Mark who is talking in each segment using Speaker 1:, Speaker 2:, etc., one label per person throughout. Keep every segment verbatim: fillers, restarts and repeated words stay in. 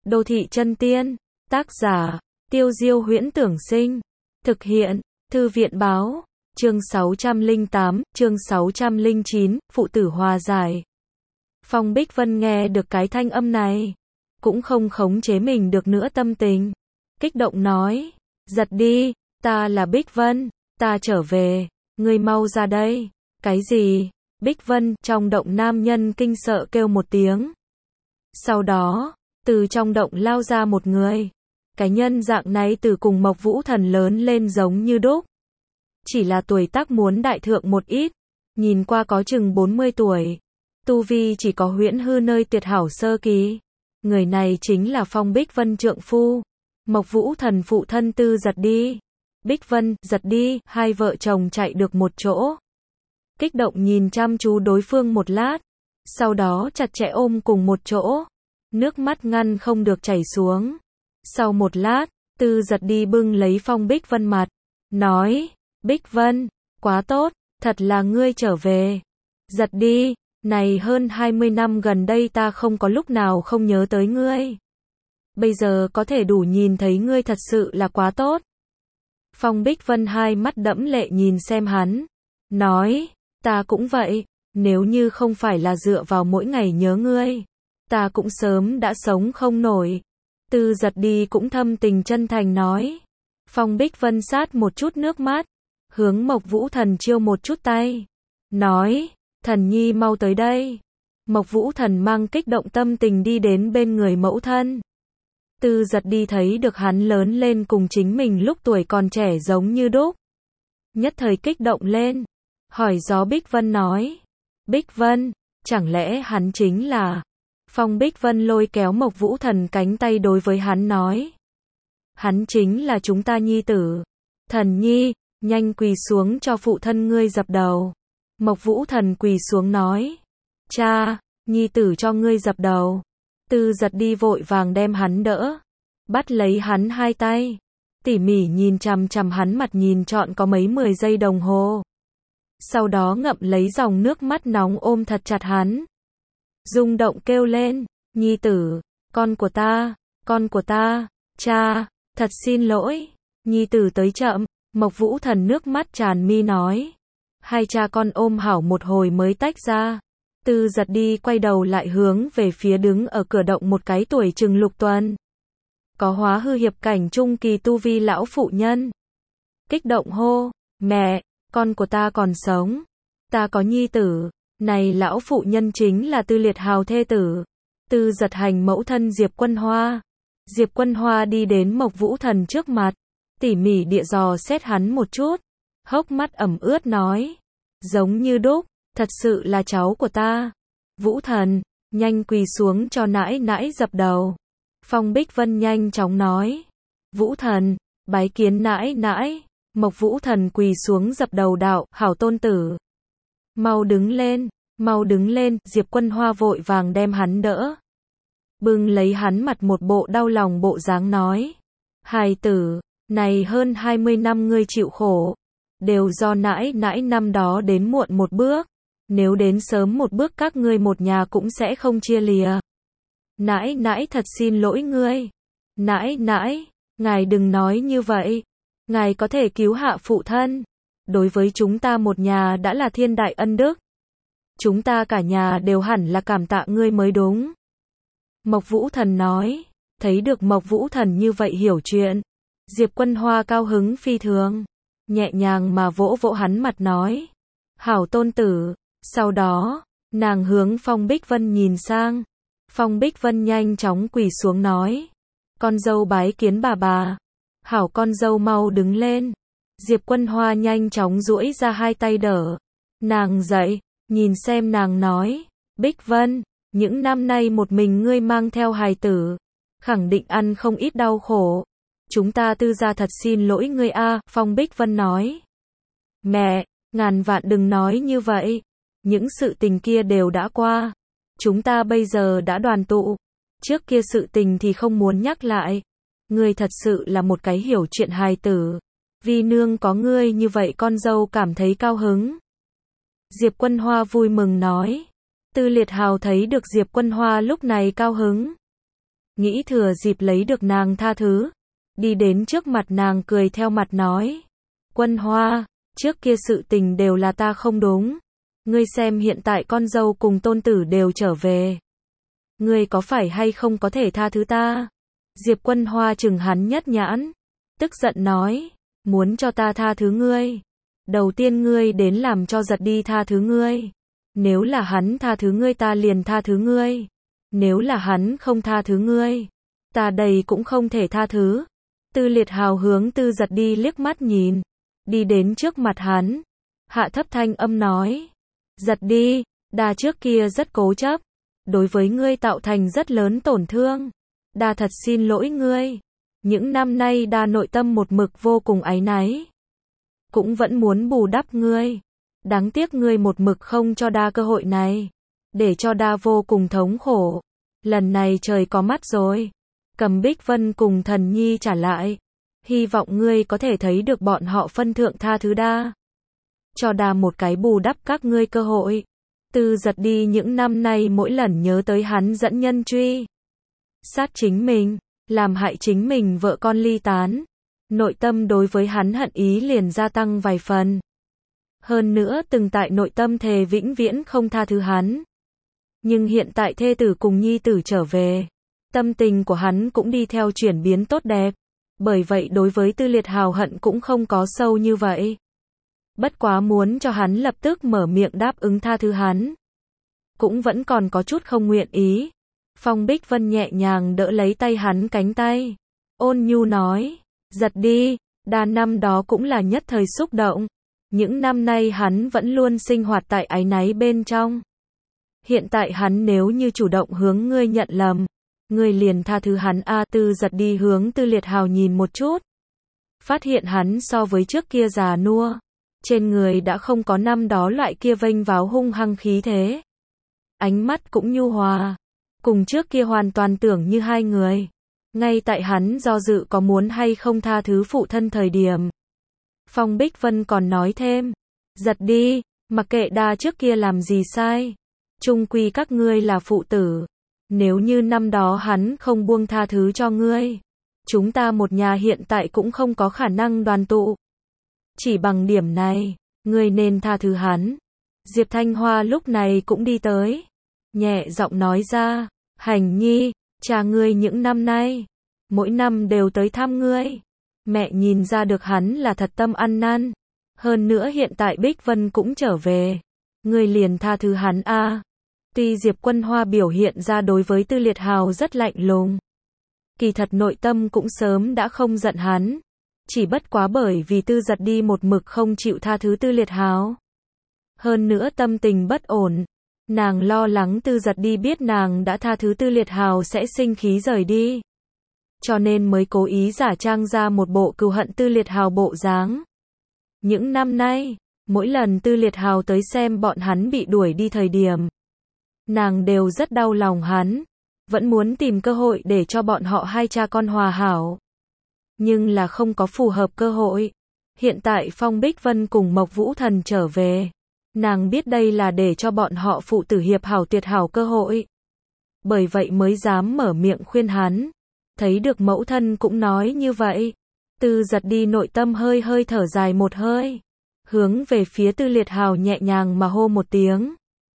Speaker 1: Đô thị chân tiên, tác giả, Tiêu Diêu Huyễn Tưởng Sinh, thực hiện, Thư viện Báo, chương sáu trăm lẻ tám, chương sáu trăm lẻ chín, phụ tử hòa giải. Phong Bích Vân nghe được cái thanh âm này, cũng không khống chế mình được nữa tâm tình, kích động nói, giật đi, ta là Bích Vân, ta trở về, ngươi mau ra đây. Cái gì? Bích Vân, trong động nam nhân kinh sợ kêu một tiếng. Sau đó, từ trong động lao ra một người. Cái nhân dạng này từ cùng Mộc Vũ Thần lớn lên giống như đúc. Chỉ là tuổi tác muốn đại thượng một ít, nhìn qua có chừng bốn mươi tuổi. Tu vi chỉ có huyễn hư nơi tuyệt hảo sơ kỳ. Người này chính là Phong Bích Vân trượng phu. Mộc Vũ Thần phụ thân Tư Giật Đi. Bích Vân, Giật Đi, hai vợ chồng chạy được một chỗ. Kích động nhìn chăm chú đối phương một lát. Sau đó chặt chẽ ôm cùng một chỗ. Nước mắt ngăn không được chảy xuống. Sau một lát, Tư Giật Đi bưng lấy Phong Bích Vân mặt. Nói, Bích Vân, quá tốt, thật là ngươi trở về. Giật Đi, này hơn hai mươi năm gần đây ta không có lúc nào không nhớ tới ngươi. Bây giờ có thể đủ nhìn thấy ngươi thật sự là quá tốt. Phong Bích Vân hai mắt đẫm lệ nhìn xem hắn. Nói, ta cũng vậy, nếu như không phải là dựa vào mỗi ngày nhớ ngươi, ta cũng sớm đã sống không nổi. Tư Giật Đi cũng thâm tình chân thành nói. Phong Bích Vân sát một chút nước mắt, hướng Mộc Vũ Thần chiêu một chút tay. Nói, thần nhi mau tới đây. Mộc Vũ Thần mang kích động tâm tình đi đến bên người mẫu thân. Tư Giật Đi thấy được hắn lớn lên cùng chính mình lúc tuổi còn trẻ giống như đúc. Nhất thời kích động lên. Hỏi gió Bích Vân nói. Bích Vân, chẳng lẽ hắn chính là... Phong Bích Vân lôi kéo Mộc Vũ Thần cánh tay đối với hắn nói. Hắn chính là chúng ta nhi tử. Thần nhi, nhanh quỳ xuống cho phụ thân ngươi dập đầu. Mộc Vũ Thần quỳ xuống nói. Cha, nhi tử cho ngươi dập đầu. Tư Giật Đi vội vàng đem hắn đỡ. Bắt lấy hắn hai tay. Tỉ mỉ nhìn chằm chằm hắn mặt nhìn trọn có mấy mười giây đồng hồ. Sau đó ngậm lấy dòng nước mắt nóng ôm thật chặt hắn. Rung động kêu lên, nhi tử, con của ta, con của ta, cha, thật xin lỗi, nhi tử tới chậm. Mộc Vũ Thần nước mắt tràn mi nói. Hai cha con ôm hảo một hồi mới tách ra. Tư Giật Đi quay đầu lại hướng về phía đứng ở cửa động một cái tuổi chừng lục tuần. Có hóa hư hiệp cảnh trung kỳ tu vi lão phụ nhân. Kích động hô, mẹ, con của ta còn sống. Ta có nhi tử. Này lão phụ nhân chính là Tư Liệt Hào thê tử. Tư Giật Hành mẫu thân Diệp Quân Hoa. Diệp Quân Hoa đi đến Mộc Vũ Thần trước mặt. Tỉ mỉ địa dò xét hắn một chút. Hốc mắt ẩm ướt nói. Giống như đúc, thật sự là cháu của ta. Vũ Thần, nhanh quỳ xuống cho nãi nãi dập đầu. Phong Bích Vân nhanh chóng nói. Vũ Thần, bái kiến nãi nãi. Mộc Vũ Thần quỳ xuống dập đầu đạo, hảo tôn tử. Mau đứng lên, mau đứng lên, Diệp Quân Hoa vội vàng đem hắn đỡ. Bưng lấy hắn mặt một bộ đau lòng bộ dáng nói. Hài tử, này hơn hai mươi năm ngươi chịu khổ. Đều do nãi nãi năm đó đến muộn một bước. Nếu đến sớm một bước các ngươi một nhà cũng sẽ không chia lìa. Nãi nãi thật xin lỗi ngươi. Nãi nãi, ngài đừng nói như vậy. Ngài có thể cứu hạ phụ thân. Đối với chúng ta một nhà đã là thiên đại ân đức. Chúng ta cả nhà đều hẳn là cảm tạ ngươi mới đúng. Mộc Vũ Thần nói. Thấy được Mộc Vũ Thần như vậy hiểu chuyện. Diệp Quân Hoa cao hứng phi thường. Nhẹ nhàng mà vỗ vỗ hắn mặt nói. Hảo tôn tử. Sau đó, nàng hướng Phong Bích Vân nhìn sang. Phong Bích Vân nhanh chóng quỳ xuống nói. Con dâu bái kiến bà bà. Hảo con dâu mau đứng lên. Diệp Quân Hoa nhanh chóng duỗi ra hai tay đỡ. Nàng dậy, nhìn xem nàng nói. Bích Vân, những năm nay một mình ngươi mang theo hài tử. Khẳng định ăn không ít đau khổ. Chúng ta Tư gia thật xin lỗi ngươi a. Phong Bích Vân nói. Mẹ, ngàn vạn đừng nói như vậy. Những sự tình kia đều đã qua. Chúng ta bây giờ đã đoàn tụ. Trước kia sự tình thì không muốn nhắc lại. Ngươi thật sự là một cái hiểu chuyện hài tử. Vi nương có ngươi như vậy con dâu cảm thấy cao hứng. Diệp Quân Hoa vui mừng nói. Tư Liệt Hào thấy được Diệp Quân Hoa lúc này cao hứng. nghĩ thừa dịp lấy được nàng tha thứ, đi đến trước mặt nàng cười theo mặt nói, Quân Hoa, trước kia sự tình đều là ta không đúng, ngươi xem hiện tại con dâu cùng tôn tử đều trở về, ngươi có phải hay không có thể tha thứ ta? Diệp Quân Hoa chừng hắn nhất nhãn, tức giận nói, muốn cho ta tha thứ ngươi, đầu tiên ngươi đến làm cho giật đi tha thứ ngươi, nếu là hắn tha thứ ngươi ta liền tha thứ ngươi, nếu là hắn không tha thứ ngươi, ta đây cũng không thể tha thứ. Tư Liệt Hào hướng Tư Giật đi liếc mắt nhìn, đi đến trước mặt hắn, hạ thấp thanh âm nói, Giật đi, đa trước kia rất cố chấp, đối với ngươi tạo thành rất lớn tổn thương, đa thật xin lỗi ngươi, những năm nay đa nội tâm một mực vô cùng áy náy, cũng vẫn muốn bù đắp ngươi, đáng tiếc ngươi một mực không cho đa cơ hội này, để cho đa vô cùng thống khổ, lần này trời có mắt rồi, cầm Bích Vân cùng Thần Nhi trả lại, hy vọng ngươi có thể thấy được bọn họ phân thượng tha thứ đa, cho đa một cái bù đắp các ngươi cơ hội. Tư Giật đi những năm nay mỗi lần nhớ tới hắn dẫn nhân truy sát chính mình, làm hại chính mình vợ con ly tán, nội tâm đối với hắn hận ý liền gia tăng vài phần. Hơn nữa từng tại nội tâm thề vĩnh viễn không tha thứ hắn. Nhưng hiện tại thê tử cùng nhi tử trở về, tâm tình của hắn cũng đi theo chuyển biến tốt đẹp, bởi vậy đối với Tư Liệt Hào hận cũng không có sâu như vậy. Bất quá muốn cho hắn lập tức mở miệng đáp ứng tha thứ hắn, cũng vẫn còn có chút không nguyện ý. Phong Bích Vân nhẹ nhàng đỡ lấy tay hắn cánh tay, ôn nhu nói, Giật đi, đa năm đó cũng là nhất thời xúc động, những năm nay hắn vẫn luôn sinh hoạt tại áy náy bên trong. Hiện tại hắn nếu như chủ động hướng ngươi nhận lầm, ngươi liền tha thứ hắn a. Tư Giật đi hướng Tư Liệt Hào nhìn một chút, phát hiện hắn so với trước kia già nua, trên người đã không có năm đó loại kia vênh váo hung hăng khí thế, ánh mắt cũng nhu hòa, cùng trước kia hoàn toàn tưởng như hai người. Ngay tại hắn do dự có muốn hay không tha thứ phụ thân thời điểm, Phong Bích Vân còn nói thêm, Giật đi, mặc kệ đa trước kia làm gì sai, chung quy các ngươi là phụ tử, nếu như năm đó hắn không buông tha thứ cho ngươi, chúng ta một nhà hiện tại cũng không có khả năng đoàn tụ. Chỉ bằng điểm này, ngươi nên tha thứ hắn. Diệp Thanh Hoa lúc này cũng đi tới, nhẹ giọng nói ra, Hành Nhi, cha ngươi những năm nay, mỗi năm đều tới thăm ngươi, mẹ nhìn ra được hắn là thật tâm ăn năn, hơn nữa hiện tại Bích Vân cũng trở về, ngươi liền tha thứ hắn a. Tuy Diệp Quân Hoa biểu hiện ra đối với Tư Liệt Hào rất lạnh lùng, kỳ thật nội tâm cũng sớm đã không giận hắn, chỉ bất quá bởi vì Tư Giật đi một mực không chịu tha thứ Tư Liệt Hào. Hơn nữa tâm tình bất ổn, nàng lo lắng Tư Giật đi biết nàng đã tha thứ Tư Liệt Hào sẽ sinh khí rời đi, cho nên mới cố ý giả trang ra một bộ cừu hận Tư Liệt Hào bộ dáng. Những năm nay, mỗi lần Tư Liệt Hào tới xem bọn hắn bị đuổi đi thời điểm, nàng đều rất đau lòng hắn, vẫn muốn tìm cơ hội để cho bọn họ hai cha con hòa hảo. Nhưng là không có phù hợp cơ hội. Hiện tại Phong Bích Vân cùng Mộc Vũ Thần trở về, nàng biết đây là để cho bọn họ phụ tử hiệp hảo tuyệt hảo cơ hội. Bởi vậy mới dám mở miệng khuyên hắn. Thấy được mẫu thân cũng nói như vậy, Tư Giật đi nội tâm hơi hơi thở dài một hơi, hướng về phía Tư Liệt Hào nhẹ nhàng mà hô một tiếng.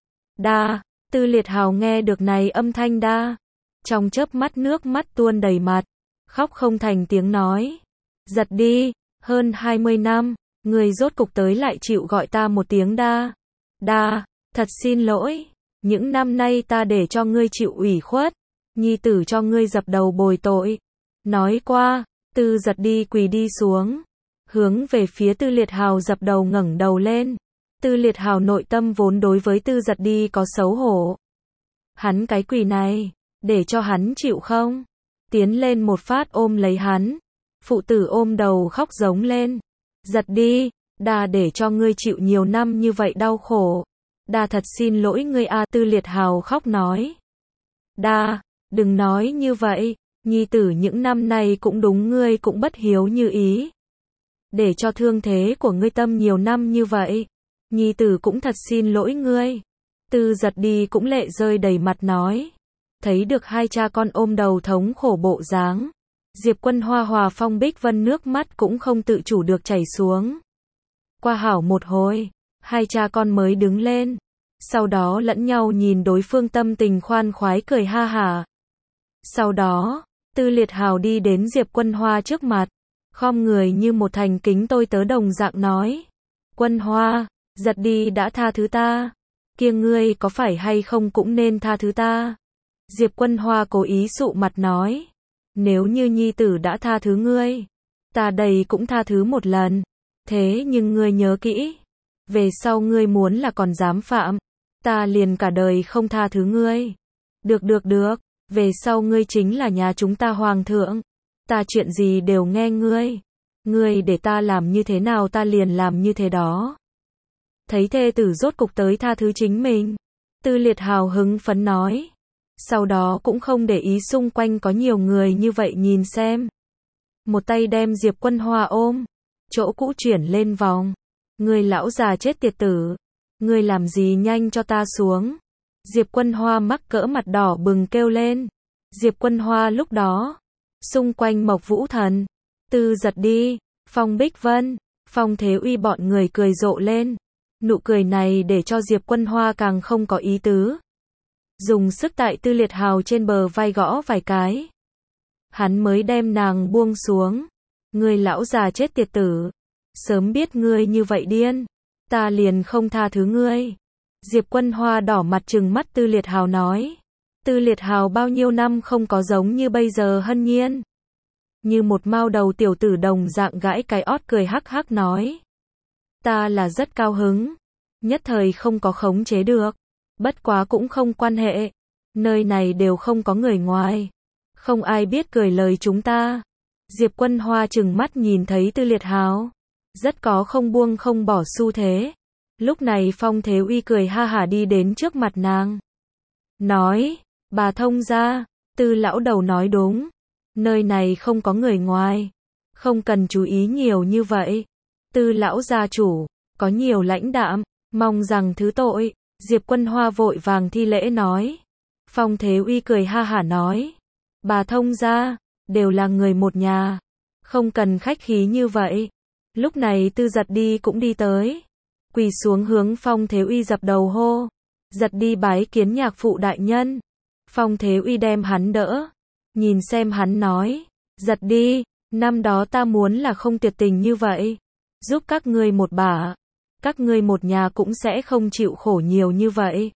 Speaker 1: Đa. Tư Liệt Hào nghe được này âm thanh đa, trong chớp mắt nước mắt tuôn đầy mặt, khóc không thành tiếng nói. Giật đi, hơn hai mươi năm, người rốt cục tới lại chịu gọi ta một tiếng đa. Đa, thật xin lỗi, những năm nay ta để cho ngươi chịu ủy khuất, nhi tử cho ngươi dập đầu bồi tội. Nói qua, Tư Giật đi quỳ đi xuống, hướng về phía Tư Liệt Hào dập đầu ngẩng đầu lên. Tư Liệt Hào nội tâm vốn đối với Tư Giật đi có xấu hổ. Hắn cái quỳ này, để cho hắn chịu không? Tiến lên một phát ôm lấy hắn. Phụ tử ôm đầu khóc giống lên. Giật đi, đa để cho ngươi chịu nhiều năm như vậy đau khổ. Đa thật xin lỗi ngươi a. Tư Liệt Hào khóc nói. Đa, đừng nói như vậy, nhi tử những năm nay cũng đúng ngươi cũng bất hiếu như ý. Để cho thương thế của ngươi tâm nhiều năm như vậy. Nhi tử cũng thật xin lỗi ngươi. Tư Giật đi cũng lệ rơi đầy mặt nói. thấy được hai cha con ôm đầu thống khổ bộ dáng. Diệp Quân Hoa hòa Phong Bích Vân nước mắt cũng không tự chủ được chảy xuống. Qua hảo một hồi, hai cha con mới đứng lên. Sau đó lẫn nhau nhìn đối phương tâm tình khoan khoái cười ha hả. Sau đó, Tư Liệt Hào đi đến Diệp Quân Hoa trước mặt, khom người như một thành kính tôi tớ đồng dạng nói. Quân Hoa, Giật đi đã tha thứ ta. Kia ngươi có phải hay không cũng nên tha thứ ta. Diệp Quân Hoa cố ý sụ mặt nói. Nếu như nhi tử đã tha thứ ngươi, ta đây cũng tha thứ một lần. Thế nhưng ngươi nhớ kỹ, về sau ngươi muốn là còn dám phạm, ta liền cả đời không tha thứ ngươi. Được được được, về sau ngươi chính là nhà chúng ta hoàng thượng, ta chuyện gì đều nghe ngươi. Ngươi để ta làm như thế nào ta liền làm như thế đó. Thấy thê tử rốt cục tới tha thứ chính mình, Tư Liệt hào hứng phấn nói. Sau đó cũng không để ý xung quanh có nhiều người như vậy nhìn xem. Một tay đem Diệp Quân Hoa ôm, chỗ cũ chuyển lên vòng. Ngươi lão già chết tiệt tử, ngươi làm gì nhanh cho ta xuống. Diệp Quân Hoa mắc cỡ mặt đỏ bừng kêu lên. Diệp Quân Hoa lúc đó, xung quanh Mộc Vũ Thần, Tư Giật đi, Phong Bích Vân, Phong Thế Uy bọn người cười rộ lên. Nụ cười này để cho Diệp Quân Hoa càng không có ý tứ. Dùng sức tại Tư Liệt Hào trên bờ vai gõ vài cái. Hắn mới đem nàng buông xuống. Ngươi lão già chết tiệt tử, sớm biết ngươi như vậy điên, ta liền không tha thứ ngươi. Diệp Quân Hoa đỏ mặt trừng mắt Tư Liệt Hào nói. Tư Liệt Hào bao nhiêu năm không có giống như bây giờ hân nhiên. Như một mao đầu tiểu tử đồng dạng gãi cái ót cười hắc hắc nói. Ta là rất cao hứng, nhất thời không có khống chế được. Bất quá cũng không quan hệ, nơi này đều không có người ngoài, không ai biết cười lời chúng ta. Diệp Quân Hoa trừng mắt nhìn thấy Tư Liệt Hào, rất có không buông không bỏ xu thế. Lúc này Phong Thế Uy cười ha hả đi đến trước mặt nàng. Nói, bà thông gia, Tư lão đầu nói đúng, nơi này không có người ngoài, không cần chú ý nhiều như vậy. Tư lão gia chủ, có nhiều lãnh đạm, mong rằng thứ tội. Diệp Quân Hoa vội vàng thi lễ nói. Phong Thế Uy cười ha hả nói. Bà thông gia, đều là người một nhà, không cần khách khí như vậy. Lúc này Tư Giật đi cũng đi tới, quỳ xuống hướng Phong Thế Uy dập đầu hô. Giật đi bái kiến nhạc phụ đại nhân. Phong Thế Uy đem hắn đỡ, nhìn xem hắn nói. Giật đi, năm đó ta muốn là không tuyệt tình như vậy, giúp các ngươi một bả, các ngươi một nhà cũng sẽ không chịu khổ nhiều như vậy.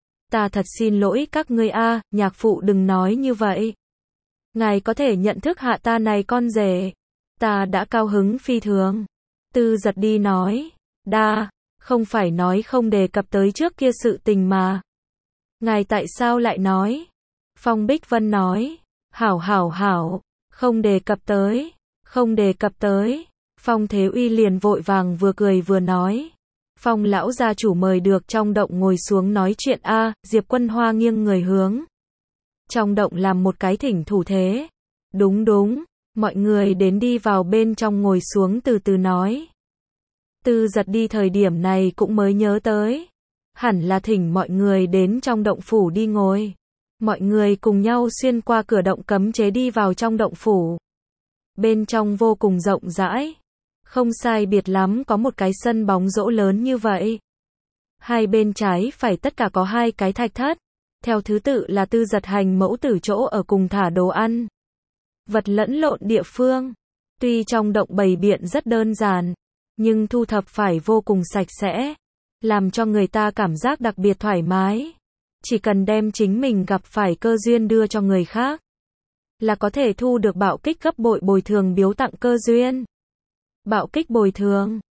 Speaker 1: Ta thật xin lỗi các ngươi a, nhạc phụ đừng nói như vậy. Ngài có thể nhận thức hạ ta này con rể, ta đã cao hứng phi thường. Tư Giật đi nói. Đa, không phải nói không đề cập tới trước kia sự tình mà. Ngài tại sao lại nói? Phong Bích Vân nói. Hảo hảo hảo, không đề cập tới, không đề cập tới. Phong Thế Uy liền vội vàng vừa cười vừa nói. Phong lão gia chủ mời được trong động ngồi xuống nói chuyện a. À, Diệp Quân Hoa nghiêng người hướng trong động làm một cái thỉnh thủ thế. Đúng đúng, mọi người đến đi vào bên trong ngồi xuống từ từ nói. Tư Giật đi thời điểm này cũng mới nhớ tới, hẳn là thỉnh mọi người đến trong động phủ đi ngồi. Mọi người cùng nhau xuyên qua cửa động cấm chế đi vào trong động phủ. Bên trong vô cùng rộng rãi, không sai biệt lắm có một cái sân bóng rổ lớn như vậy. Hai bên trái phải tất cả có hai cái thạch thất, theo thứ tự là Tư Giật hành mẫu tử chỗ ở cùng thả đồ ăn, vật lẫn lộn địa phương. Tuy trong động bày biện rất đơn giản, nhưng thu thập phải vô cùng sạch sẽ, làm cho người ta cảm giác đặc biệt thoải mái. Chỉ cần đem chính mình gặp phải cơ duyên đưa cho người khác, là có thể thu được bạo kích gấp bội bồi thường biếu tặng cơ duyên. Bạo kích bồi thường,